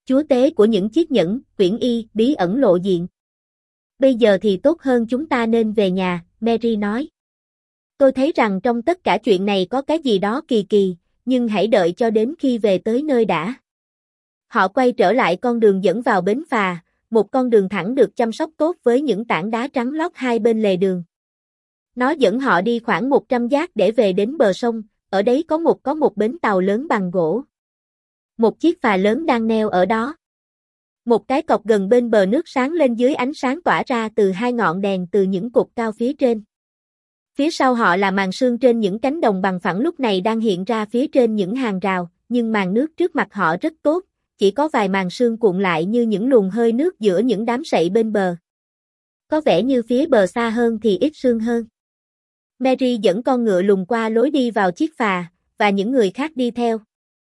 chúa tế của những chiếc nhẫn, quyển y, bí ẩn lộ diện. Bây giờ thì tốt hơn chúng ta nên về nhà, Mary nói. Tôi thấy rằng trong tất cả chuyện này có cái gì đó kỳ kỳ, nhưng hãy đợi cho đến khi về tới nơi đã. Họ quay trở lại con đường dẫn vào bến phà, một con đường thẳng được chăm sóc tốt với những tảng đá trắng lót hai bên lề đường. Nó dẫn họ đi khoảng 100 giác để về đến bờ sông, ở đấy có một bến tàu lớn bằng gỗ. Một chiếc phà lớn đang neo ở đó. Một cái cọc gần bên bờ nước sáng lên dưới ánh sáng tỏa ra từ hai ngọn đèn từ những cột cao phía trên. Phía sau họ là màn sương trên những cánh đồng bằng phẳng lúc này đang hiện ra phía trên những hàng rào, nhưng màn nước trước mặt họ rất tốt, chỉ có vài màn sương cuộn lại như những luồng hơi nước giữa những đám sậy bên bờ. Có vẻ như phía bờ xa hơn thì ít sương hơn. Mary dẫn con ngựa lùn qua lối đi vào chiếc phà, và những người khác đi theo.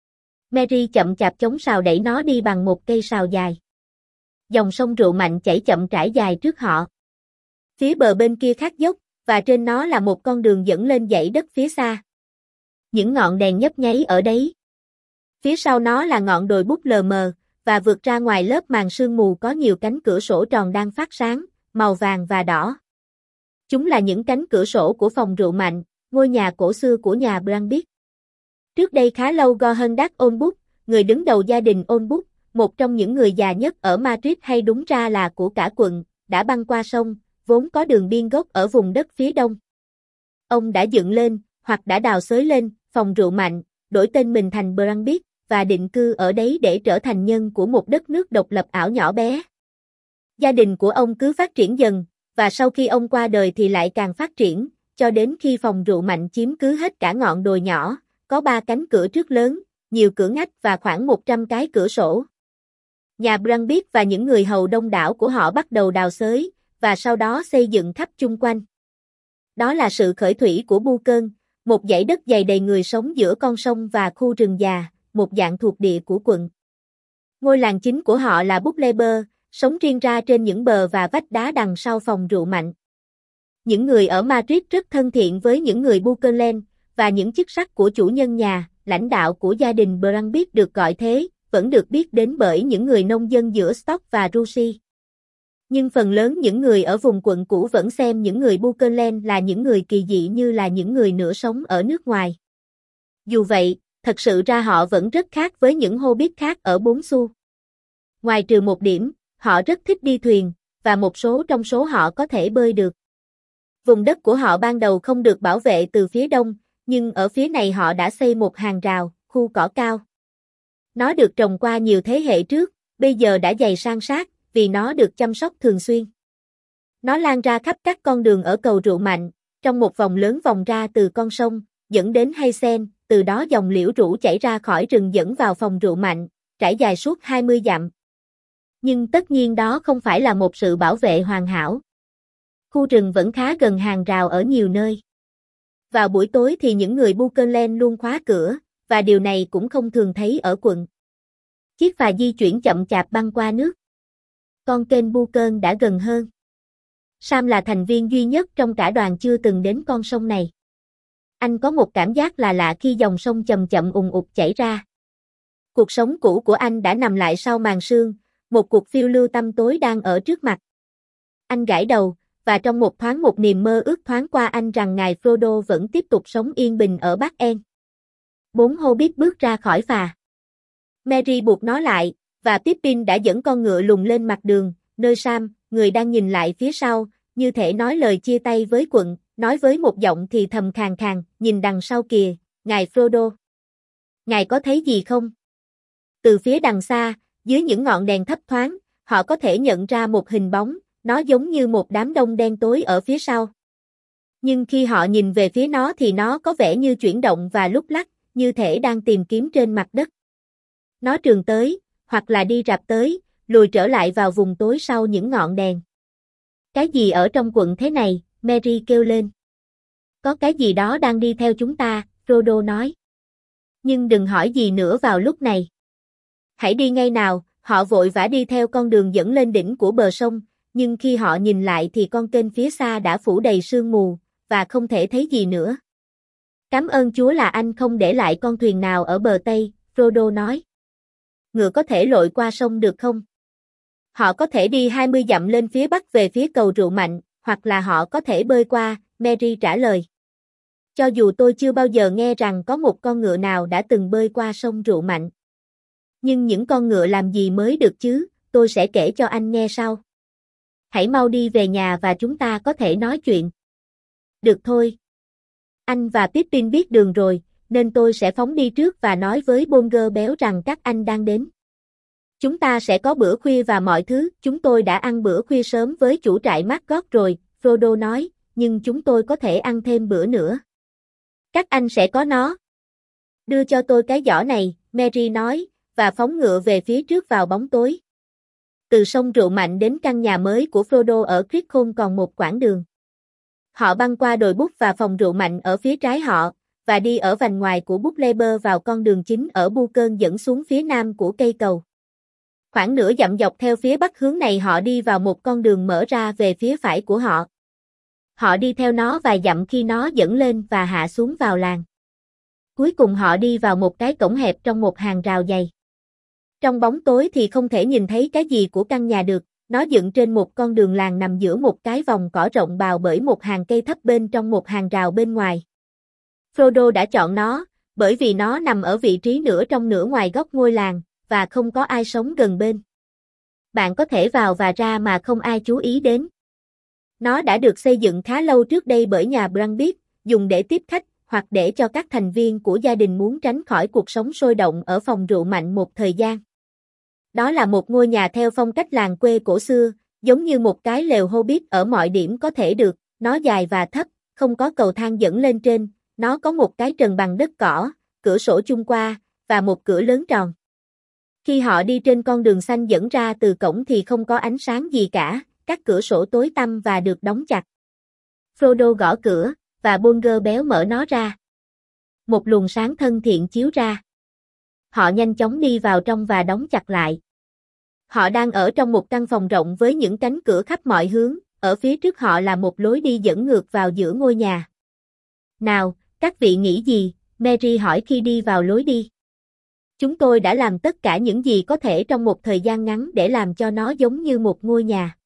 Mary chậm chạp chống sào đẩy nó đi bằng một cây sào dài. Dòng sông rượu mạnh chảy chậm rãi dài trước họ. Phía bờ bên kia khát dốc, và trên nó là một con đường dẫn lên dãy đất phía xa. Những ngọn đèn nhấp nháy ở đấy. Phía sau nó là ngọn đồi bút lờ mờ, và vượt ra ngoài lớp màn sương mù có nhiều cánh cửa sổ tròn đang phát sáng, màu vàng và đỏ. Chúng là những cánh cửa sổ của phòng rượu mạnh, ngôi nhà cổ xưa của nhà Brandis. Trước đây khá lâu Gohendak Olmsted, người đứng đầu gia đình Olmsted, một trong những người già nhất ở Madrid hay đúng ra là của cả quận, đã băng qua sông, vốn có đường biên gốc ở vùng đất phía đông. Ông đã dựng lên, hoặc đã đào xới lên, phòng rượu mạnh, đổi tên mình thành Brandis, và định cư ở đấy để trở thành nhân của một đất nước độc lập ảo nhỏ bé. Gia đình của ông cứ phát triển dần, và sau khi ông qua đời thì lại càng phát triển, cho đến khi phòng rượu mạnh chiếm cứ hết cả ngọn đồi nhỏ, có 3 cánh cửa trước lớn, nhiều cửa ngách và khoảng 100 cái cửa sổ. Nhà Brandis và những người hầu đông đảo của họ bắt đầu đào xới, và sau đó xây dựng khắp chung quanh. Đó là sự khởi thủy của Bucơn, một dãy đất dày đầy người sống giữa con sông và khu rừng già, một dạng thuộc địa của quận. Ngôi làng chính của họ là Bucleber, sống riêng ra trên những bờ và vách đá đằng sau phòng rượu mạnh. Những người ở Madrid rất thân thiện với những người Buchenland, và những chức sắc của chủ nhân nhà, lãnh đạo của gia đình Brandis được gọi thế, vẫn được biết đến bởi những người nông dân giữa Stock và Russie. Nhưng phần lớn những người ở vùng quận cũ vẫn xem những người Buchenland là những người kỳ dị như là những người nửa sống ở nước ngoài. Dù vậy, thật sự ra họ vẫn rất khác với những Hobbit khác ở Bốn Xu. Ngoài trừ một điểm, họ rất thích đi thuyền, và một số trong số họ có thể bơi được. Vùng đất của họ ban đầu không được bảo vệ từ phía đông, nhưng ở phía này họ đã xây một hàng rào, khu cỏ cao. Nó được trồng qua nhiều thế hệ trước, bây giờ đã dày san sát, vì nó được chăm sóc thường xuyên. Nó lan ra khắp các con đường ở cầu rượu mạnh, trong một vòng lớn vòng ra từ con sông, dẫn đến Haysen, từ đó dòng liễu rũ chảy ra khỏi rừng dẫn vào phòng rượu mạnh, trải dài suốt 20 dặm. Nhưng tất nhiên đó không phải là một sự bảo vệ hoàn hảo. Khu rừng vẫn khá gần hàng rào ở nhiều nơi. Vào buổi tối thì những người Buchenland luôn khóa cửa, và điều này cũng không thường thấy ở quận. Chiếc phà di chuyển chậm chạp băng qua nước. Con kênh Buchan đã gần hơn. Sam là thành viên duy nhất trong cả đoàn chưa từng đến con sông này. Anh có một cảm giác là lạ khi dòng sông chậm chậm ùn ụt chảy ra. Cuộc sống cũ của anh đã nằm lại sau màn sương, một cuộc phiêu lưu tăm tối đang ở trước mặt. Anh gãi đầu, và trong một thoáng một niềm mơ ước thoáng qua anh rằng ngài Frodo vẫn tiếp tục sống yên bình ở Bắc En. 4 Hobbit bước ra khỏi phà. Merry buộc nó lại, và Pippin đã dẫn con ngựa lùn lên mặt đường, nơi Sam, người đang nhìn lại phía sau, như thể nói lời chia tay với quận, nói với một giọng thì thầm khàn khàn, nhìn đằng sau kìa, ngài Frodo. Ngài có thấy gì không? Từ phía đằng xa, dưới những ngọn đèn thấp thoáng, họ có thể nhận ra một hình bóng, nó giống như một đám đông đen tối ở phía sau. Nhưng khi họ nhìn về phía nó thì nó có vẻ như chuyển động và lúc lắc, như thể đang tìm kiếm trên mặt đất. Nó trườn tới, hoặc là đi rạp tới, lùi trở lại vào vùng tối sau những ngọn đèn. Cái gì ở trong quận thế này? Merry kêu lên. Có cái gì đó đang đi theo chúng ta, Frodo nói. Nhưng đừng hỏi gì nữa vào lúc này. Hãy đi ngay nào, họ vội vã đi theo con đường dẫn lên đỉnh của bờ sông, nhưng khi họ nhìn lại thì con kênh phía xa đã phủ đầy sương mù, và không thể thấy gì nữa. Cảm ơn Chúa là anh không để lại con thuyền nào ở bờ Tây, Frodo nói. ngựa có thể lội qua sông được không? Họ có thể đi 20 dặm lên phía bắc về phía cầu rượu mạnh, hoặc là họ có thể bơi qua, Mary trả lời. Cho dù tôi chưa bao giờ nghe rằng có một con ngựa nào đã từng bơi qua sông rượu mạnh. Nhưng những con ngựa làm gì mới được chứ, tôi sẽ kể cho anh nghe sau. Hãy mau đi về nhà và chúng ta có thể nói chuyện. Được thôi. Anh và Pippin biết đường rồi, nên tôi sẽ phóng đi trước và nói với Bolger béo rằng các anh đang đến. Chúng ta sẽ có bữa khuya và mọi thứ, chúng tôi đã ăn bữa khuya sớm với chủ trại Maggot rồi, Frodo nói, nhưng chúng tôi có thể ăn thêm bữa nữa. Các anh sẽ có nó. Đưa cho tôi cái giỏ này, Merry nói, và phóng ngựa về phía trước vào bóng tối. Từ sông rượu mạnh đến căn nhà mới của Frodo ở Crickholm còn một quãng đường. Họ băng qua đồi bút và phòng rượu mạnh ở phía trái họ, và đi ở vành ngoài của bút Leber vào con đường chính ở Bucơn dẫn xuống phía nam của cây cầu. Khoảng nửa dặm dọc theo phía bắc hướng này họ đi vào một con đường mở ra về phía phải của họ. Họ đi theo nó vài dặm khi nó dẫn lên và hạ xuống vào làng. Cuối cùng họ đi vào một cái cổng hẹp trong một hàng rào dày. Trong bóng tối thì không thể nhìn thấy cái gì của căn nhà được, nó dựng trên một con đường làng nằm giữa một cái vòng cỏ rộng bào bởi một hàng cây thấp bên trong một hàng rào bên ngoài. Frodo đã chọn nó, bởi vì nó nằm ở vị trí nửa trong nửa ngoài góc ngôi làng, và không có ai sống gần bên. Bạn có thể vào và ra mà không ai chú ý đến. Nó đã được xây dựng khá lâu trước đây bởi nhà Brambit, dùng để tiếp khách, hoặc để cho các thành viên của gia đình muốn tránh khỏi cuộc sống sôi động ở phòng rượu mạnh một thời gian. Đó là một ngôi nhà theo phong cách làng quê cổ xưa, giống như một cái lều Hobbit ở mọi điểm có thể được, nó dài và thấp, không có cầu thang dẫn lên trên, nó có một cái trần bằng đất cỏ, cửa sổ chung qua, và một cửa lớn tròn. Khi họ đi trên con đường xanh dẫn ra từ cổng thì không có ánh sáng gì cả, các cửa sổ tối tăm và được đóng chặt. Frodo gõ cửa, và Bolger béo mở nó ra. Một luồng sáng thân thiện chiếu ra. Họ nhanh chóng đi vào trong và đóng chặt lại. Họ đang ở trong một căn phòng rộng với những cánh cửa khắp mọi hướng, ở phía trước họ là một lối đi dẫn ngược vào giữa ngôi nhà. Nào, các vị nghĩ gì? Merry hỏi khi đi vào lối đi. Chúng tôi đã làm tất cả những gì có thể trong một thời gian ngắn để làm cho nó giống như một ngôi nhà.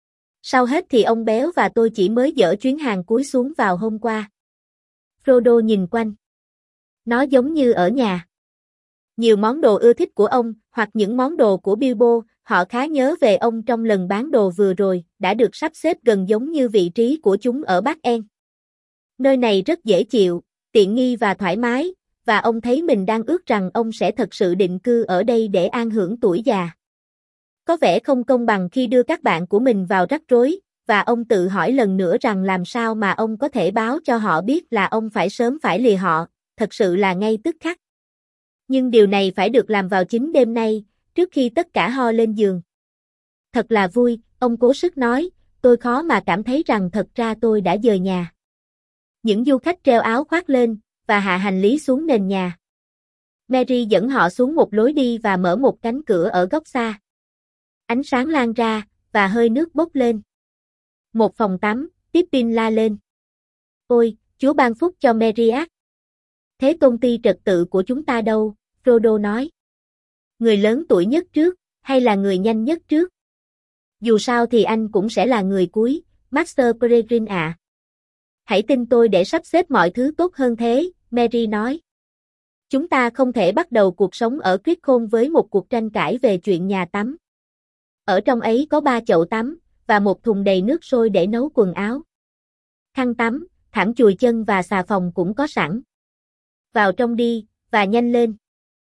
Sau hết thì ông béo và tôi chỉ mới dỡ chuyến hàng cuối xuống vào hôm qua. Frodo nhìn quanh. Nó giống như ở nhà. Nhiều món đồ ưa thích của ông, hoặc những món đồ của Bilbo, họ khá nhớ về ông trong lần bán đồ vừa rồi, đã được sắp xếp gần giống như vị trí của chúng ở Bắc En. Nơi này rất dễ chịu, tiện nghi và thoải mái, và ông thấy mình đang ước rằng ông sẽ thật sự định cư ở đây để an hưởng tuổi già. Có vẻ không công bằng khi đưa các bạn của mình vào rắc rối, và ông tự hỏi lần nữa rằng làm sao mà ông có thể báo cho họ biết là ông phải sớm phải lìa họ, thật sự là ngay tức khắc. Nhưng điều này phải được làm vào chính đêm nay, trước khi tất cả ho lên giường. Thật là vui, ông cố sức nói, tôi khó mà cảm thấy rằng thật ra tôi đã dời nhà. Những du khách treo áo khoác lên, và hạ hành lý xuống nền nhà. Merry dẫn họ xuống một lối đi và mở một cánh cửa ở góc xa. Ánh sáng lan ra, và hơi nước bốc lên. Một phòng tắm, Pippin la lên. Ôi, Chúa ban phúc cho Merriac. Thế công ty trật tự của chúng ta đâu? Frodo nói. Người lớn tuổi nhất trước, hay là người nhanh nhất trước? Dù sao thì anh cũng sẽ là người cuối, Master Peregrine ạ. Hãy tin tôi để sắp xếp mọi thứ tốt hơn thế, Merry nói. Chúng ta không thể bắt đầu cuộc sống ở Crickholm với một cuộc tranh cãi về chuyện nhà tắm. Ở trong ấy có 3 chậu tắm, và một thùng đầy nước sôi để nấu quần áo. Khăn tắm, thảm chùi chân và xà phòng cũng có sẵn. Vào trong đi, và nhanh lên.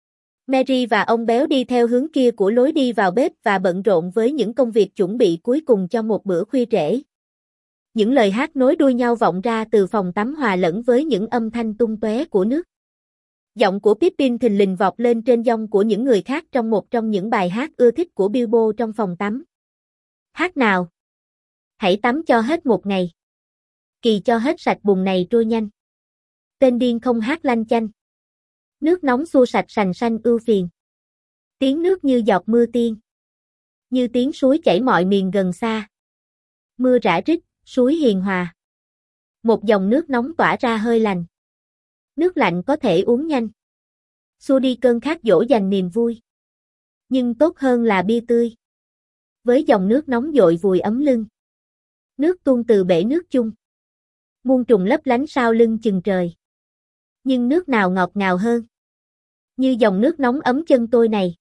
Merry và ông béo đi theo hướng kia của lối đi vào bếp và bận rộn với những công việc chuẩn bị cuối cùng cho một bữa khuya trễ. Những lời hát nối đuôi nhau vọng ra từ phòng tắm hòa lẫn với những âm thanh tung tóe của nước. Giọng của Pippin thình lình vọt lên trên giọng của những người khác trong một trong những bài hát ưa thích của Bilbo trong phòng tắm. Hát nào! Hãy tắm cho hết một ngày. Kỳ cho hết sạch bùn này trôi nhanh. Tên điên không hát lanh chanh. Nước nóng xua sạch sành sanh ưu phiền. Tiếng nước như giọt mưa tiên. Như tiếng suối chảy mọi miền gần xa. Mưa rã rít, suối hiền hòa. Một dòng nước nóng tỏa ra hơi lành. Nước lạnh có thể uống nhanh. Xua đi cơn khát dỗ dành niềm vui. Nhưng tốt hơn là bia tươi. Với dòng nước nóng dội vùi ấm lưng. Nước tuôn từ bể nước chung. Muôn trùng lấp lánh sau lưng chừng trời. Nhưng nước nào ngọt ngào hơn? Như dòng nước nóng ấm chân tôi này.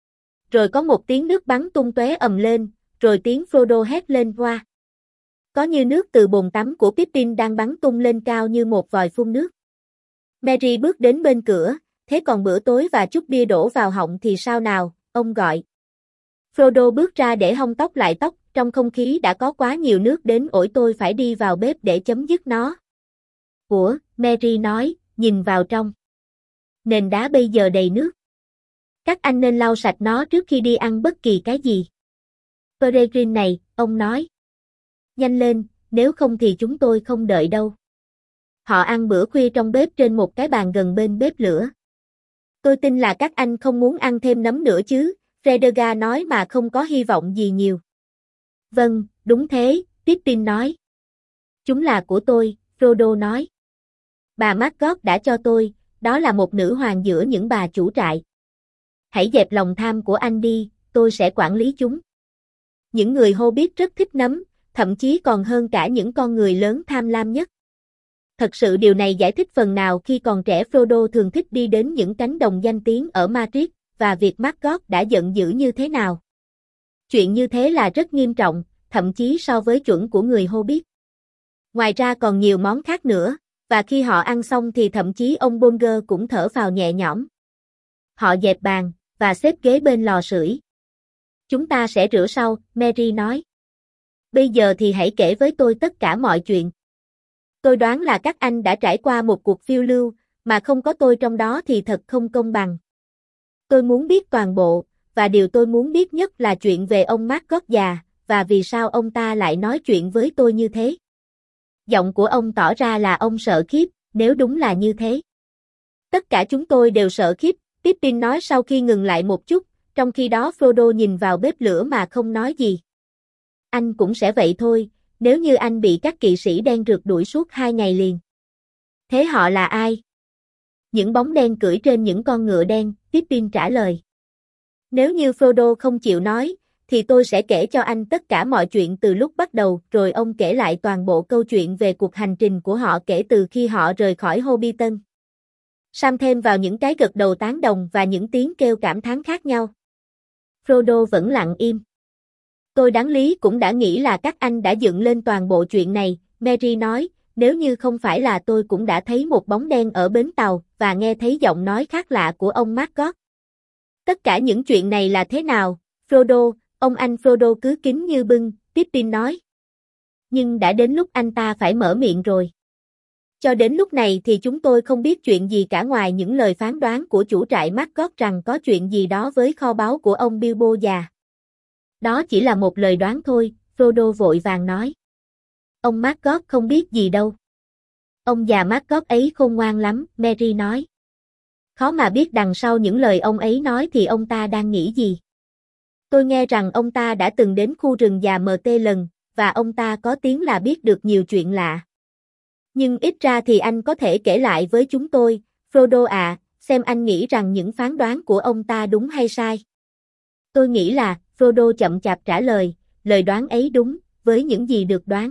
Rồi có một tiếng nước bắn tung tóe ầm lên, rồi tiếng Frodo hét lên hoa. Có như nước từ bồn tắm của Pippin đang bắn tung lên cao như một vòi phun nước. Merry bước đến bên cửa, thế còn bữa tối và chút bia đổ vào họng thì sao nào, ông gọi. Frodo bước ra để hong tóc lại tóc, trong không khí đã có quá nhiều nước đến ỗi tôi phải đi vào bếp để chấm dứt nó. Ủa, Merry nói, nhìn vào trong. Nền đá bây giờ đầy nước. Các anh nên lau sạch nó trước khi đi ăn bất kỳ cái gì. Peregrine này, ông nói. Nhanh lên, nếu không thì chúng tôi không đợi đâu. Họ ăn bữa khuya trong bếp trên một cái bàn gần bên bếp lửa. Tôi tin là các anh không muốn ăn thêm nấm nữa chứ, Fredegar nói mà không có hy vọng gì nhiều. Vâng, đúng thế, Pippin nói. Chúng là của tôi, Frodo nói. Bà McGonagall đã cho tôi, đó là một nữ hoàng giữa những bà chủ trại. Hãy dẹp lòng tham của anh đi, tôi sẽ quản lý chúng. Những người Hobbit rất thích nấm, thậm chí còn hơn cả những con người lớn tham lam nhất. Thật sự điều này giải thích phần nào khi còn trẻ Frodo thường thích đi đến những cánh đồng danh tiếng ở Madrid, và việc McGonagall đã giận dữ như thế nào. Chuyện như thế là rất nghiêm trọng, thậm chí so với chuẩn của người Hobbit. Ngoài ra còn nhiều món khác nữa, và khi họ ăn xong thì thậm chí ông Bolger cũng thở phào nhẹ nhõm. Họ dẹp bàn, và xếp ghế bên lò sưởi. Chúng ta sẽ rửa sau, Merry nói. Bây giờ thì hãy kể với tôi tất cả mọi chuyện. Tôi đoán là các anh đã trải qua một cuộc phiêu lưu, mà không có tôi trong đó thì thật không công bằng. Tôi muốn biết toàn bộ, và điều tôi muốn biết nhất là chuyện về ông McGonagall già, và vì sao ông ta lại nói chuyện với tôi như thế. Giọng của ông tỏ ra là ông sợ khiếp, nếu đúng là như thế. Tất cả chúng tôi đều sợ khiếp, Pippin nói sau khi ngừng lại một chút, trong khi đó Frodo nhìn vào bếp lửa mà không nói gì. Anh cũng sẽ vậy thôi, nếu như anh bị các kỵ sĩ đen rượt đuổi suốt 2 ngày liền. Thế họ là ai? Những bóng đen cưỡi trên những con ngựa đen, Pippin trả lời. Nếu như Frodo không chịu nói, thì tôi sẽ kể cho anh tất cả mọi chuyện từ lúc bắt đầu, rồi ông kể lại toàn bộ câu chuyện về cuộc hành trình của họ kể từ khi họ rời khỏi Hobbiton. Sam thêm vào những cái gật đầu tán đồng và những tiếng kêu cảm thán khác nhau. Frodo vẫn lặng im. Tôi đáng lý cũng đã nghĩ là các anh đã dựng lên toàn bộ chuyện này, Merry nói, nếu như không phải là tôi cũng đã thấy một bóng đen ở bến tàu, và nghe thấy giọng nói khác lạ của ông McGonagall. Tất cả những chuyện này là thế nào, Frodo, ông anh Frodo cứ kín như bưng, Pippin nói. Nhưng đã đến lúc anh ta phải mở miệng rồi. Cho đến lúc này thì chúng tôi không biết chuyện gì cả ngoài những lời phán đoán của chủ trại McGonagall rằng có chuyện gì đó với kho báu của ông Bilbo già. Đó chỉ là một lời đoán thôi, Frodo vội vàng nói. Ông McGonagall không biết gì đâu. Ông già McGonagall ấy khôn ngoan lắm, Merry nói. Khó mà biết đằng sau những lời ông ấy nói thì ông ta đang nghĩ gì. Tôi nghe rằng ông ta đã từng đến khu rừng già MT lần, và ông ta có tiếng là biết được nhiều chuyện lạ. Nhưng ít ra thì anh có thể kể lại với chúng tôi, Frodo ạ, xem anh nghĩ rằng những phán đoán của ông ta đúng hay sai. Tôi nghĩ là, Frodo chậm chạp trả lời, lời đoán ấy đúng, với những gì được đoán.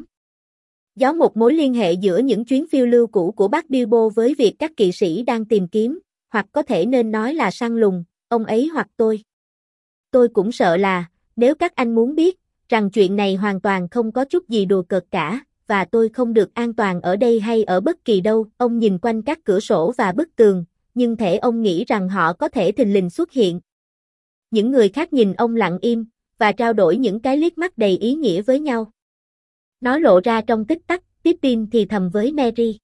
Có một mối liên hệ giữa những chuyến phiêu lưu cũ của bác Bilbo với việc các kỵ sĩ đang tìm kiếm, hoặc có thể nên nói là săn lùng, ông ấy hoặc tôi. Tôi cũng sợ là, nếu các anh muốn biết, rằng chuyện này hoàn toàn không có chút gì đùa cợt cả, và tôi không được an toàn ở đây hay ở bất kỳ đâu. Ông nhìn quanh các cửa sổ và bức tường, nhưng thể ông nghĩ rằng họ có thể thình lình xuất hiện. Những người khác nhìn ông lặng im, và trao đổi những cái liếc mắt đầy ý nghĩa với nhau. Nó lộ ra trong tích tắc, Pippin thì thầm với Merry.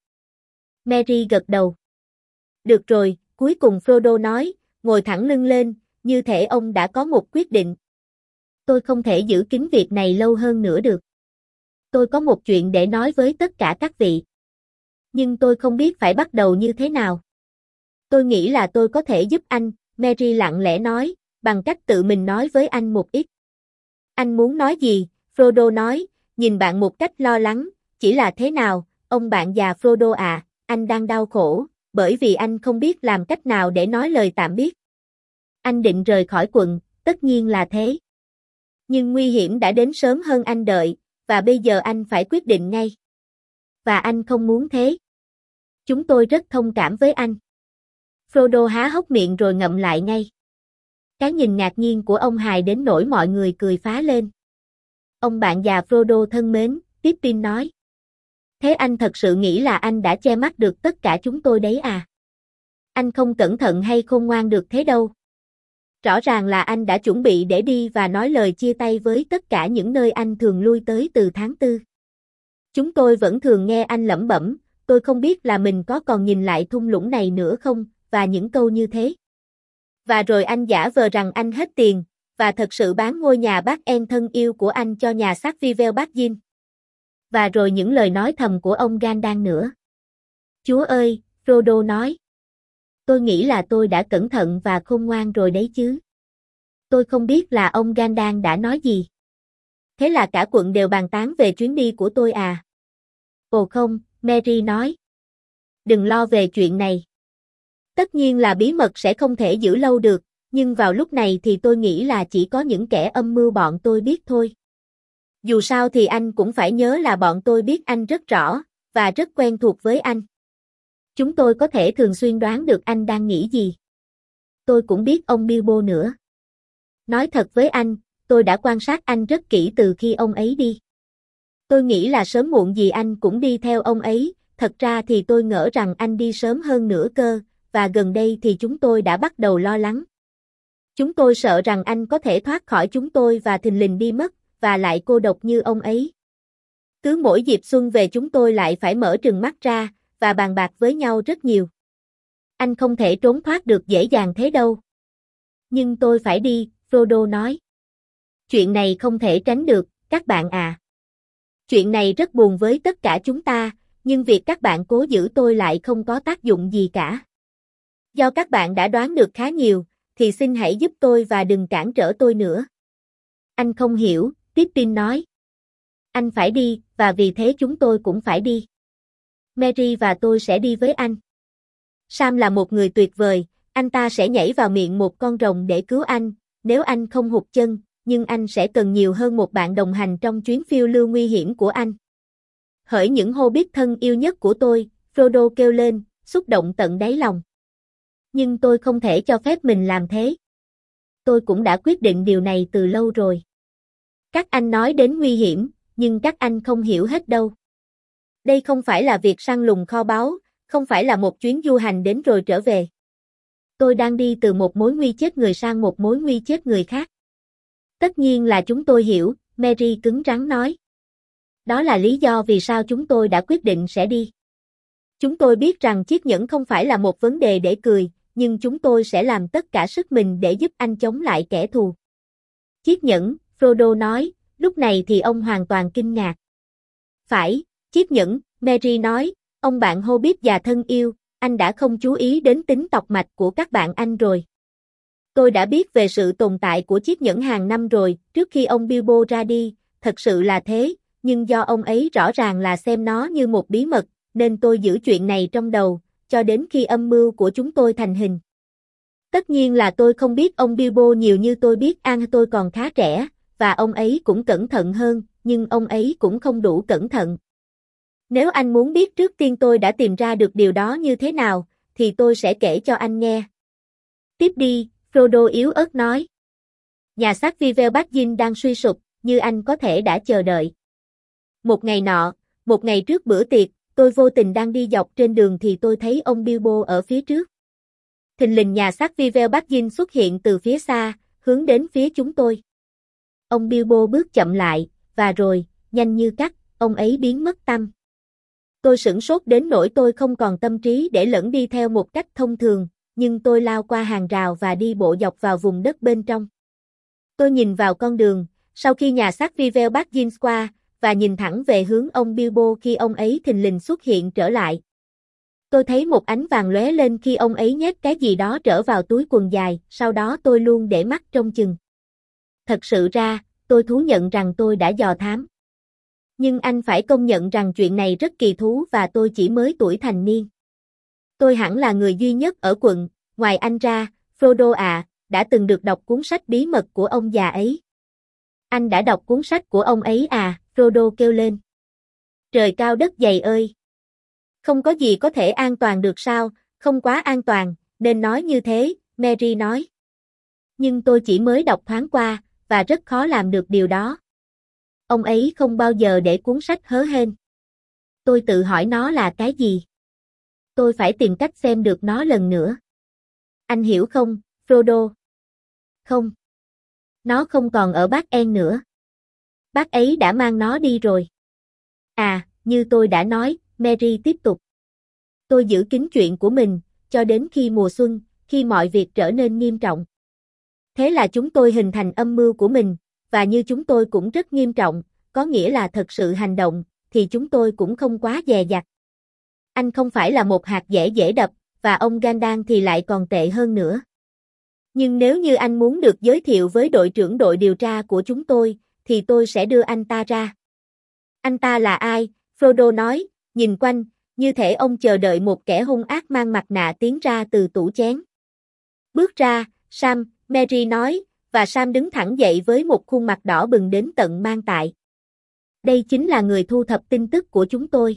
Merry gật đầu. Được rồi, cuối cùng Frodo nói, ngồi thẳng lưng lên, như thể ông đã có một quyết định. Tôi không thể giữ kín việc này lâu hơn nữa được. Tôi có một chuyện để nói với tất cả các vị. Nhưng tôi không biết phải bắt đầu như thế nào. Tôi nghĩ là tôi có thể giúp anh, Merry lặng lẽ nói, bằng cách tự mình nói với anh một ít. Anh muốn nói gì? Frodo nói, nhìn bạn một cách lo lắng, chỉ là thế nào, ông bạn già Frodo à, anh đang đau khổ, bởi vì anh không biết làm cách nào để nói lời tạm biệt. Anh định rời khỏi quận, tất nhiên là thế. Nhưng nguy hiểm đã đến sớm hơn anh đợi, và bây giờ anh phải quyết định ngay. Và anh không muốn thế. Chúng tôi rất thông cảm với anh. Frodo há hốc miệng rồi ngậm lại ngay. Cái nhìn ngạc nhiên của ông hài đến nỗi mọi người cười phá lên. Ông bạn già Frodo thân mến, Pippin nói. Thế anh thật sự nghĩ là anh đã che mắt được tất cả chúng tôi đấy à? Anh không cẩn thận hay khôn ngoan được thế đâu. Rõ ràng là anh đã chuẩn bị để đi và nói lời chia tay với tất cả những nơi anh thường lui tới từ tháng 4. Chúng tôi vẫn thường nghe anh lẩm bẩm, tôi không biết là mình có còn nhìn lại thung lũng này nữa không, và những câu như thế. Và rồi anh giả vờ rằng anh hết tiền, và thật sự bán ngôi nhà bác En thân yêu của anh cho nhà xác Vivel Baggin. Và rồi những lời nói thầm của ông Gandalf nữa. Chúa ơi, Frodo nói. Tôi nghĩ là tôi đã cẩn thận và khôn ngoan rồi đấy chứ. Tôi không biết là ông Gandalf đã nói gì. Thế là cả quận đều bàn tán về chuyến đi của tôi à? Ồ không, Merry nói. Đừng lo về chuyện này. Tất nhiên là bí mật sẽ không thể giữ lâu được, nhưng vào lúc này thì tôi nghĩ là chỉ có những kẻ âm mưu bọn tôi biết thôi. Dù sao thì anh cũng phải nhớ là bọn tôi biết anh rất rõ, và rất quen thuộc với anh. Chúng tôi có thể thường xuyên đoán được anh đang nghĩ gì. Tôi cũng biết ông Bilbo nữa. Nói thật với anh, tôi đã quan sát anh rất kỹ từ khi ông ấy đi. Tôi nghĩ là sớm muộn gì anh cũng đi theo ông ấy, thật ra thì tôi ngỡ rằng anh đi sớm hơn nữa cơ, và gần đây thì chúng tôi đã bắt đầu lo lắng. Chúng tôi sợ rằng anh có thể thoát khỏi chúng tôi và thình lình đi mất, và lại cô độc như ông ấy. Cứ mỗi dịp xuân về chúng tôi lại phải mở trừng mắt ra, và bàn bạc với nhau rất nhiều. Anh không thể trốn thoát được dễ dàng thế đâu. Nhưng tôi phải đi, Frodo nói. Chuyện này không thể tránh được, các bạn à. Chuyện này rất buồn với tất cả chúng ta, nhưng việc các bạn cố giữ tôi lại không có tác dụng gì cả. Do các bạn đã đoán được khá nhiều, thì xin hãy giúp tôi và đừng cản trở tôi nữa. Anh không hiểu, Pippin nói. Anh phải đi, và vì thế chúng tôi cũng phải đi. Merry và tôi sẽ đi với anh. Sam là một người tuyệt vời, anh ta sẽ nhảy vào miệng một con rồng để cứu anh, nếu anh không hụt chân, nhưng anh sẽ cần nhiều hơn một bạn đồng hành trong chuyến phiêu lưu nguy hiểm của anh. Hỡi những Hobbit thân yêu nhất của tôi, Frodo kêu lên, xúc động tận đáy lòng. Nhưng tôi không thể cho phép mình làm thế. Tôi cũng đã quyết định điều này từ lâu rồi. Các anh nói đến nguy hiểm, nhưng các anh không hiểu hết đâu. Đây không phải là việc săn lùng kho báu, không phải là một chuyến du hành đến rồi trở về. Tôi đang đi từ một mối nguy chết người sang một mối nguy chết người khác. Tất nhiên là chúng tôi hiểu, Merry cứng rắn nói. Đó là lý do vì sao chúng tôi đã quyết định sẽ đi. Chúng tôi biết rằng chiếc nhẫn không phải là một vấn đề để cười, nhưng chúng tôi sẽ làm tất cả sức mình để giúp anh chống lại kẻ thù. Chiếc nhẫn, Frodo nói, lúc này thì ông hoàn toàn kinh ngạc. Phải, chiếc nhẫn, Merry nói, ông bạn Hobbit già thân yêu, anh đã không chú ý đến tính tộc mạch của các bạn anh rồi. Tôi đã biết về sự tồn tại của chiếc nhẫn hàng năm rồi, trước khi ông Bilbo ra đi, thật sự là thế, nhưng do ông ấy rõ ràng là xem nó như một bí mật, nên tôi giữ chuyện này trong đầu, cho đến khi âm mưu của chúng tôi thành hình. Tất nhiên là tôi không biết ông Bilbo nhiều như tôi biết An, tôi còn khá trẻ, và ông ấy cũng cẩn thận hơn, nhưng ông ấy cũng không đủ cẩn thận. Nếu anh muốn biết trước tiên tôi đã tìm ra được điều đó như thế nào, thì tôi sẽ kể cho anh nghe. Tiếp đi, Frodo yếu ớt nói. Nhà xác Vivel Baggin đang suy sụp, như anh có thể đã chờ đợi. Một ngày nọ, một ngày trước bữa tiệc, tôi vô tình đang đi dọc trên đường thì tôi thấy ông Bilbo ở phía trước. Thình lình nhà xác Vivel Baggin xuất hiện từ phía xa, hướng đến phía chúng tôi. Ông Bilbo bước chậm lại, và rồi, nhanh như cắt, ông ấy biến mất tăm. Tôi sửng sốt đến nỗi tôi không còn tâm trí để lẫn đi theo một cách thông thường, nhưng tôi lao qua hàng rào và đi bộ dọc vào vùng đất bên trong. Tôi nhìn vào con đường, sau khi nhà xác Vivel Baggin qua, và nhìn thẳng về hướng ông Bilbo khi ông ấy thình lình xuất hiện trở lại. Tôi thấy một ánh vàng lóe lên khi ông ấy nhét cái gì đó trở vào túi quần dài, sau đó tôi luôn để mắt trông chừng. Thật sự ra, tôi thú nhận rằng tôi đã dò thám. Nhưng anh phải công nhận rằng chuyện này rất kỳ thú và tôi chỉ mới tuổi thành niên. Tôi hẳn là người duy nhất ở quận, ngoài anh ra, Frodo à, đã từng được đọc cuốn sách bí mật của ông già ấy. Anh đã đọc cuốn sách của ông ấy à, Frodo kêu lên. Trời cao đất dày ơi! Không có gì có thể an toàn được sao, không quá an toàn, nên nói như thế, Merry nói. Nhưng tôi chỉ mới đọc thoáng qua, và rất khó làm được điều đó. Ông ấy không bao giờ để cuốn sách hớ hênh. Tôi tự hỏi nó là cái gì? Tôi phải tìm cách xem được nó lần nữa. Anh hiểu không, Frodo? Không. Nó không còn ở bác En nữa. Bác ấy đã mang nó đi rồi. À, như tôi đã nói, Merry tiếp tục. Tôi giữ kín chuyện của mình, cho đến khi mùa xuân, khi mọi việc trở nên nghiêm trọng. Thế là chúng tôi hình thành âm mưu của mình, và như chúng tôi cũng rất nghiêm trọng, có nghĩa là thật sự hành động, thì chúng tôi cũng không quá dè dặt. Anh không phải là một hạt dẻ dễ đập, và ông Gandalf thì lại còn tệ hơn nữa. Nhưng nếu như anh muốn được giới thiệu với đội trưởng đội điều tra của chúng tôi, thì tôi sẽ đưa anh ta ra. Anh ta là ai? Frodo nói, nhìn quanh, như thể ông chờ đợi một kẻ hung ác mang mặt nạ tiến ra từ tủ chén. Bước ra, Sam, Merry nói, và Sam đứng thẳng dậy với một khuôn mặt đỏ bừng đến tận mang tại. Đây chính là người thu thập tin tức của chúng tôi.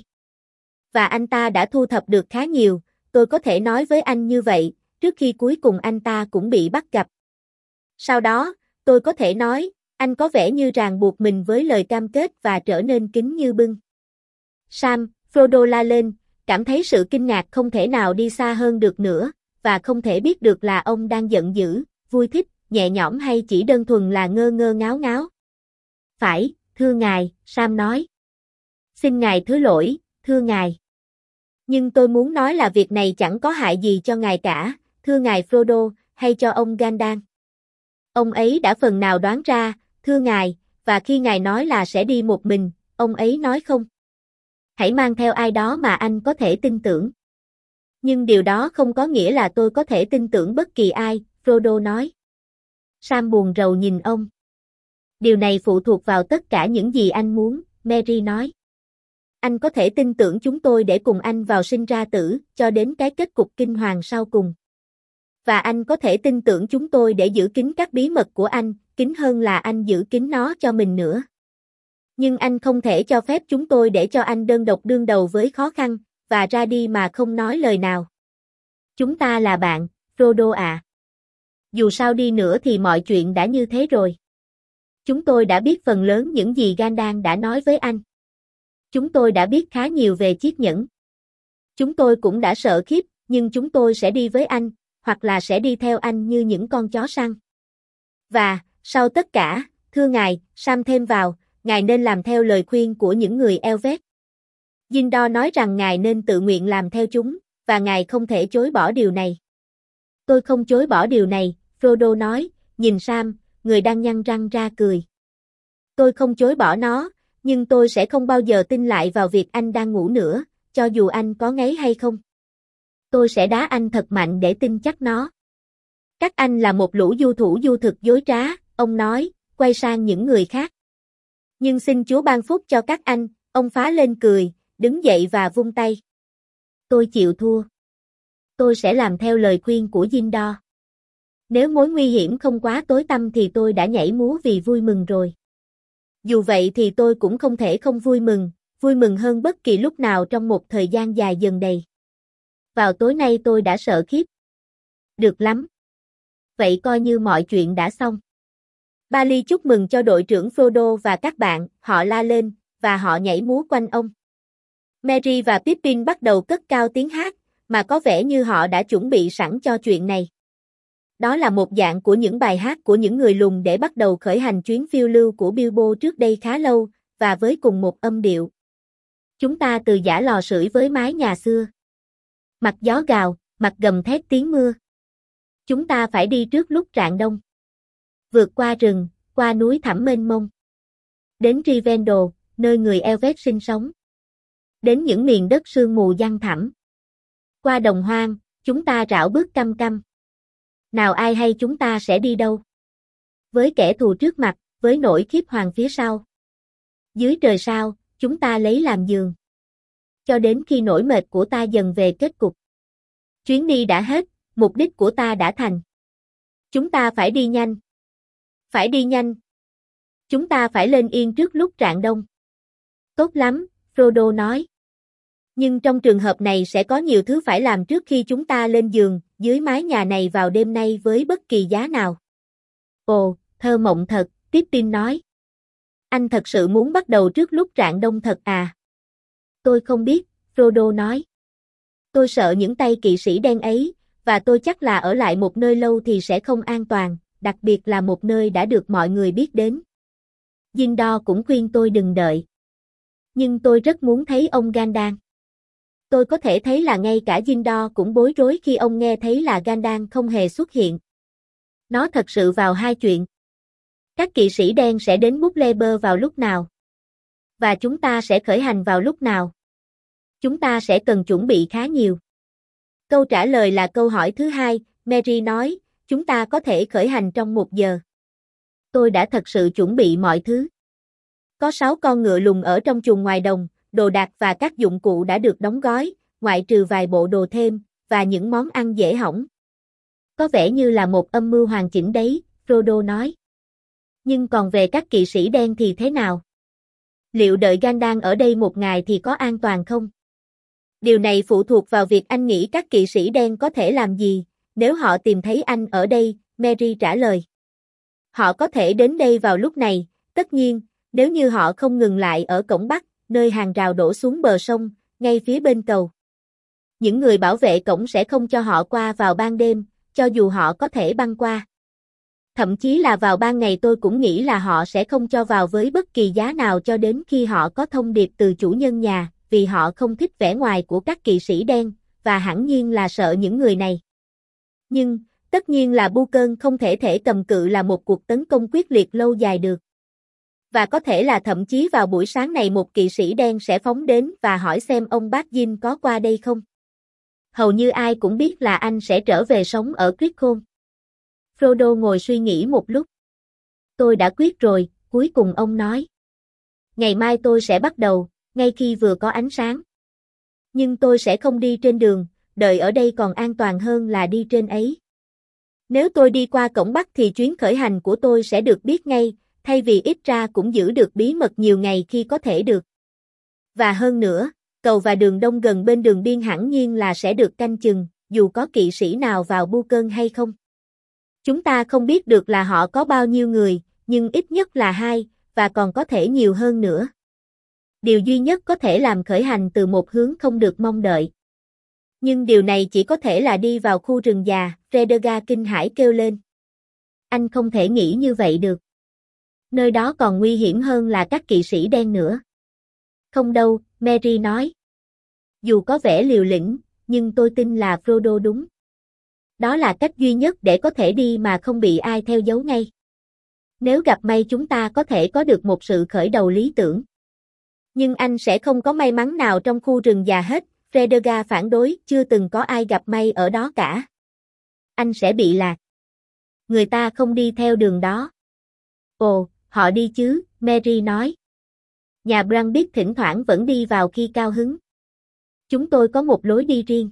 Và anh ta đã thu thập được khá nhiều, tôi có thể nói với anh như vậy, trước khi cuối cùng anh ta cũng bị bắt gặp. Sau đó, tôi có thể nói, anh có vẻ như ràng buộc mình với lời cam kết và trở nên kín như bưng. Sam, Frodo la lên, cảm thấy sự kinh ngạc không thể nào đi xa hơn được nữa, và không thể biết được là ông đang giận dữ, vui thích, nhẹ nhõm hay chỉ đơn thuần là ngơ ngơ ngáo ngáo. Phải, thưa ngài, Sam nói. Xin ngài thứ lỗi, thưa ngài. Nhưng tôi muốn nói là việc này chẳng có hại gì cho ngài cả, thưa ngài Frodo, hay cho ông Gandalf. Ông ấy đã phần nào đoán ra, thưa ngài, và khi ngài nói là sẽ đi một mình, ông ấy nói không. Hãy mang theo ai đó mà anh có thể tin tưởng. Nhưng điều đó không có nghĩa là tôi có thể tin tưởng bất kỳ ai, Frodo nói. Sam buồn rầu nhìn ông. Điều này phụ thuộc vào tất cả những gì anh muốn, Merry nói. Anh có thể tin tưởng chúng tôi để cùng anh vào sinh ra tử, cho đến cái kết cục kinh hoàng sau cùng. Và anh có thể tin tưởng chúng tôi để giữ kín các bí mật của anh, kín hơn là anh giữ kín nó cho mình nữa. Nhưng anh không thể cho phép chúng tôi để cho anh đơn độc đương đầu với khó khăn, và ra đi mà không nói lời nào. Chúng ta là bạn, Frodo ạ. Dù sao đi nữa thì mọi chuyện đã như thế rồi. Chúng tôi đã biết phần lớn những gì Gandalf đã nói với anh. Chúng tôi đã biết khá nhiều về chiếc nhẫn. Chúng tôi cũng đã sợ khiếp, nhưng chúng tôi sẽ đi với anh, hoặc là sẽ đi theo anh như những con chó săn. Và, sau tất cả, thưa ngài, Sam thêm vào, ngài nên làm theo lời khuyên của những người Elvet. Gindor nói rằng ngài nên tự nguyện làm theo chúng, và ngài không thể chối bỏ điều này. Tôi không chối bỏ điều này, Frodo nói, nhìn Sam, người đang nhăn răng ra cười. Tôi không chối bỏ nó, nhưng tôi sẽ không bao giờ tin lại vào việc anh đang ngủ nữa, cho dù anh có ngáy hay không. Tôi sẽ đá anh thật mạnh để tin chắc nó. Các anh là một lũ du thủ du thực dối trá, ông nói, quay sang những người khác. Nhưng xin Chúa ban phúc cho các anh, ông phá lên cười, đứng dậy và vung tay. Tôi chịu thua. Tôi sẽ làm theo lời khuyên của Gindor. Nếu mối nguy hiểm không quá tối tăm thì tôi đã nhảy múa vì vui mừng rồi. Dù vậy thì tôi cũng không thể không vui mừng hơn bất kỳ lúc nào trong một thời gian dài dần đầy. Vào tối nay tôi đã sợ khiếp. Được lắm. Vậy coi như mọi chuyện đã xong. Bali chúc mừng cho đội trưởng Frodo và các bạn, họ la lên, và họ nhảy múa quanh ông. Merry và Pippin bắt đầu cất cao tiếng hát, mà có vẻ như họ đã chuẩn bị sẵn cho chuyện này. Đó là một dạng của những bài hát của những người lùn để bắt đầu khởi hành chuyến phiêu lưu của Bilbo trước đây khá lâu, và với cùng một âm điệu. Chúng ta từ giã lò sưởi với mái nhà xưa. Mặt gió gào, mặt gầm thét tiếng mưa. Chúng ta phải đi trước lúc rạng đông. Vượt qua rừng, qua núi thẳm mênh mông. Đến Rivendell, nơi người Elvet sinh sống. Đến những miền đất sương mù giăng thẳm. Qua đồng hoang, chúng ta rảo bước căm căm. Nào ai hay chúng ta sẽ đi đâu? Với kẻ thù trước mặt, với nỗi khiếp hoàng phía sau. Dưới trời sao, chúng ta lấy làm giường. Cho đến khi nỗi mệt của ta dần về kết cục. Chuyến đi đã hết, mục đích của ta đã thành. Chúng ta phải đi nhanh. Phải đi nhanh. Chúng ta phải lên yên trước lúc rạng đông. Tốt lắm, Frodo nói. Nhưng trong trường hợp này sẽ có nhiều thứ phải làm trước khi chúng ta lên giường, dưới mái nhà này vào đêm nay với bất kỳ giá nào. Ồ, thơ mộng thật, Pippin nói. Anh thật sự muốn bắt đầu trước lúc rạng đông thật à? Tôi không biết, Frodo nói. Tôi sợ những tay kỵ sĩ đen ấy, và tôi chắc là ở lại một nơi lâu thì sẽ không an toàn, đặc biệt là một nơi đã được mọi người biết đến. Gindor cũng khuyên tôi đừng đợi. Nhưng tôi rất muốn thấy ông Gandalf. Tôi có thể thấy là ngay cả Gindor cũng bối rối khi ông nghe thấy là Gandalf không hề xuất hiện. Nó thật sự vào hai chuyện. Các kỵ sĩ đen sẽ đến Bucleber vào lúc nào? Và chúng ta sẽ khởi hành vào lúc nào? Chúng ta sẽ cần chuẩn bị khá nhiều. Câu trả lời là câu hỏi thứ hai, Merry nói, chúng ta có thể khởi hành trong 1 giờ. Tôi đã thật sự chuẩn bị mọi thứ. Có 6 con ngựa lùn ở trong chuồng ngoài đồng, đồ đạc và các dụng cụ đã được đóng gói, ngoại trừ vài bộ đồ thêm, và những món ăn dễ hỏng. Có vẻ như là một âm mưu hoàn chỉnh đấy, Frodo nói. Nhưng còn về các kỵ sĩ đen thì thế nào? Liệu đợi Gandalf ở đây 1 ngày thì có an toàn không? Điều này phụ thuộc vào việc anh nghĩ các kỵ sĩ đen có thể làm gì, nếu họ tìm thấy anh ở đây, Merry trả lời. Họ có thể đến đây vào lúc này, tất nhiên, nếu như họ không ngừng lại ở cổng Bắc, nơi hàng rào đổ xuống bờ sông, ngay phía bên cầu. Những người bảo vệ cổng sẽ không cho họ qua vào ban đêm, cho dù họ có thể băng qua. Thậm chí là vào ban ngày tôi cũng nghĩ là họ sẽ không cho vào với bất kỳ giá nào cho đến khi họ có thông điệp từ chủ nhân nhà, vì họ không thích vẻ ngoài của các kỵ sĩ đen, và hẳn nhiên là sợ những người này. Nhưng, tất nhiên là Buchan không thể cầm cự là một cuộc tấn công quyết liệt lâu dài được. Và có thể là thậm chí vào buổi sáng này một kỵ sĩ đen sẽ phóng đến và hỏi xem ông Badgin có qua đây không. Hầu như ai cũng biết là anh sẽ trở về sống ở Crickholm. Frodo ngồi suy nghĩ một lúc. Tôi đã quyết rồi, cuối cùng ông nói. Ngày mai tôi sẽ bắt đầu, ngay khi vừa có ánh sáng. Nhưng tôi sẽ không đi trên đường, đợi ở đây còn an toàn hơn là đi trên ấy. Nếu tôi đi qua cổng Bắc thì chuyến khởi hành của tôi sẽ được biết ngay, thay vì ít ra cũng giữ được bí mật nhiều ngày khi có thể được. Và hơn nữa, cầu và đường đông gần bên đường biên hẳn nhiên là sẽ được canh chừng, dù có kỵ sĩ nào vào Buchan hay không. Chúng ta không biết được là họ có bao nhiêu người, nhưng ít nhất là 2, và còn có thể nhiều hơn nữa. Điều duy nhất có thể làm khởi hành từ một hướng không được mong đợi. Nhưng điều này chỉ có thể là đi vào khu rừng già, Fredegar kinh hãi kêu lên. Anh không thể nghĩ như vậy được. Nơi đó còn nguy hiểm hơn là các kỵ sĩ đen nữa. Không đâu, Merry nói. Dù có vẻ liều lĩnh, nhưng tôi tin là Frodo đúng. Đó là cách duy nhất để có thể đi mà không bị ai theo dấu ngay. Nếu gặp may chúng ta có thể có được một sự khởi đầu lý tưởng. Nhưng anh sẽ không có may mắn nào trong khu rừng già hết, Fredegar phản đối, chưa từng có ai gặp may ở đó cả. Anh sẽ bị lạc. Người ta không đi theo đường đó. Ồ, họ đi chứ, Merry nói. Nhà Brandis thỉnh thoảng vẫn đi vào khi cao hứng. Chúng tôi có một lối đi riêng.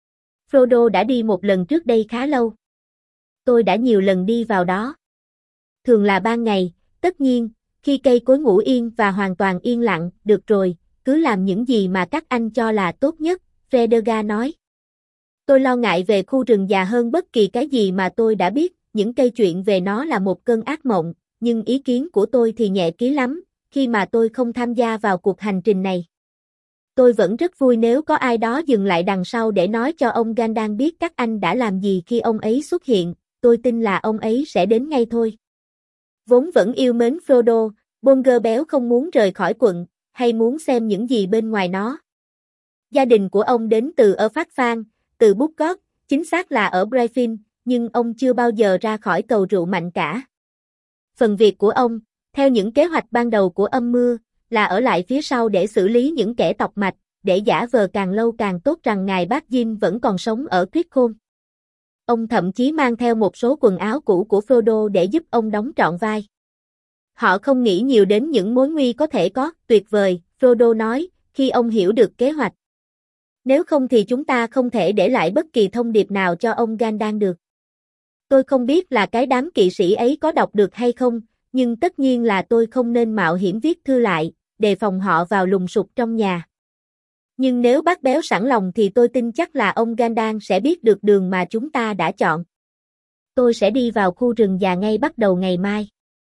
Frodo đã đi một lần trước đây khá lâu. Tôi đã nhiều lần đi vào đó. Thường là ban ngày, tất nhiên, khi cây cối ngủ yên và hoàn toàn yên lặng, được rồi, cứ làm những gì mà các anh cho là tốt nhất, Fredegar nói. Tôi lo ngại về khu rừng già hơn bất kỳ cái gì mà tôi đã biết, những cây chuyện về nó là một cơn ác mộng, nhưng ý kiến của tôi thì nhẹ ký lắm, khi mà tôi không tham gia vào cuộc hành trình này. Tôi vẫn rất vui nếu có ai đó dừng lại đằng sau để nói cho ông Gandalf biết các anh đã làm gì khi ông ấy xuất hiện, tôi tin là ông ấy sẽ đến ngay thôi. Vốn vẫn yêu mến Frodo, Bolger béo không muốn rời khỏi quận, hay muốn xem những gì bên ngoài nó. Gia đình của ông đến từ ở Phát Phan, từ Butgord, chính xác là ở Bryfin, nhưng ông chưa bao giờ ra khỏi cầu rượu mạnh cả. Phần việc của ông, theo những kế hoạch ban đầu của âm mưa, là ở lại phía sau để xử lý những kẻ tọc mạch, để giả vờ càng lâu càng tốt rằng ngài Badgin vẫn còn sống ở Crickholm. Ông thậm chí mang theo một số quần áo cũ của Frodo để giúp ông đóng trọn vai. Họ không nghĩ nhiều đến những mối nguy có thể có, tuyệt vời, Frodo nói, khi ông hiểu được kế hoạch. Nếu không thì chúng ta không thể để lại bất kỳ thông điệp nào cho ông Gandalf được. Tôi không biết là cái đám kỵ sĩ ấy có đọc được hay không, nhưng tất nhiên là tôi không nên mạo hiểm viết thư lại, đề phòng họ vào lùng sục trong nhà. Nhưng nếu bác Béo sẵn lòng thì tôi tin chắc là ông Gandalf sẽ biết được đường mà chúng ta đã chọn. Tôi sẽ đi vào khu rừng già ngay bắt đầu ngày mai.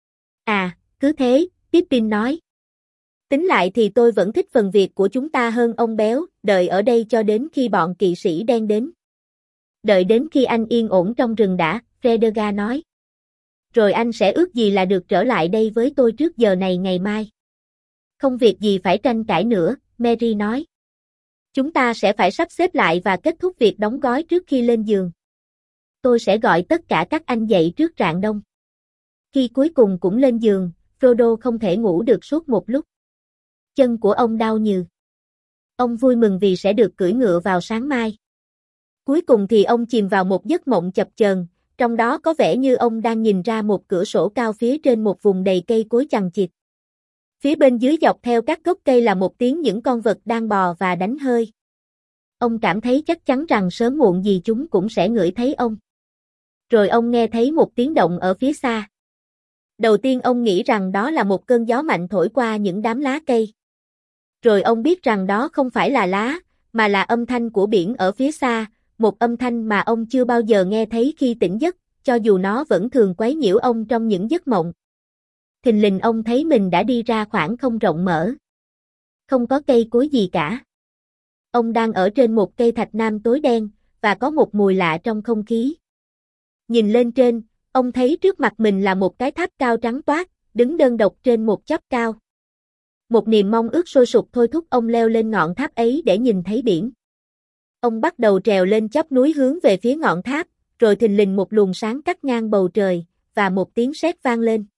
À, cứ thế, Pippin nói. Tính lại thì tôi vẫn thích phần việc của chúng ta hơn ông Béo, đợi ở đây cho đến khi bọn kỵ sĩ đen đến. Đợi đến khi anh yên ổn trong rừng đã, Fredega nói. Rồi anh sẽ ước gì là được trở lại đây với tôi trước giờ này ngày mai. Không việc gì phải tranh cãi nữa, Merry nói. Chúng ta sẽ phải sắp xếp lại và kết thúc việc đóng gói trước khi lên giường. Tôi sẽ gọi tất cả các anh dậy trước rạng đông. Khi cuối cùng cũng lên giường, Frodo không thể ngủ được suốt một lúc. Chân của ông đau nhừ. Ông vui mừng vì sẽ được cưỡi ngựa vào sáng mai. Cuối cùng thì ông chìm vào một giấc mộng chập chờn, trong đó có vẻ như ông đang nhìn ra một cửa sổ cao phía trên một vùng đầy cây cối chằng chịt. Phía bên dưới dọc theo các gốc cây là một tiếng những con vật đang bò và đánh hơi. Ông cảm thấy chắc chắn rằng sớm muộn gì chúng cũng sẽ ngửi thấy ông. Rồi ông nghe thấy một tiếng động ở phía xa. Đầu tiên ông nghĩ rằng đó là một cơn gió mạnh thổi qua những đám lá cây. Rồi ông biết rằng đó không phải là lá, mà là âm thanh của biển ở phía xa, một âm thanh mà ông chưa bao giờ nghe thấy khi tỉnh giấc, cho dù nó vẫn thường quấy nhiễu ông trong những giấc mộng. Thình lình ông thấy mình đã đi ra khoảng không rộng mở. Không có cây cối gì cả. Ông đang ở trên một cây thạch nam tối đen, và có một mùi lạ trong không khí. Nhìn lên trên, ông thấy trước mặt mình là một cái tháp cao trắng toát, đứng đơn độc trên một chóp cao. Một niềm mong ước sôi sục thôi thúc ông leo lên ngọn tháp ấy để nhìn thấy biển. Ông bắt đầu trèo lên chóp núi hướng về phía ngọn tháp, rồi thình lình một luồng sáng cắt ngang bầu trời, và một tiếng sét vang lên.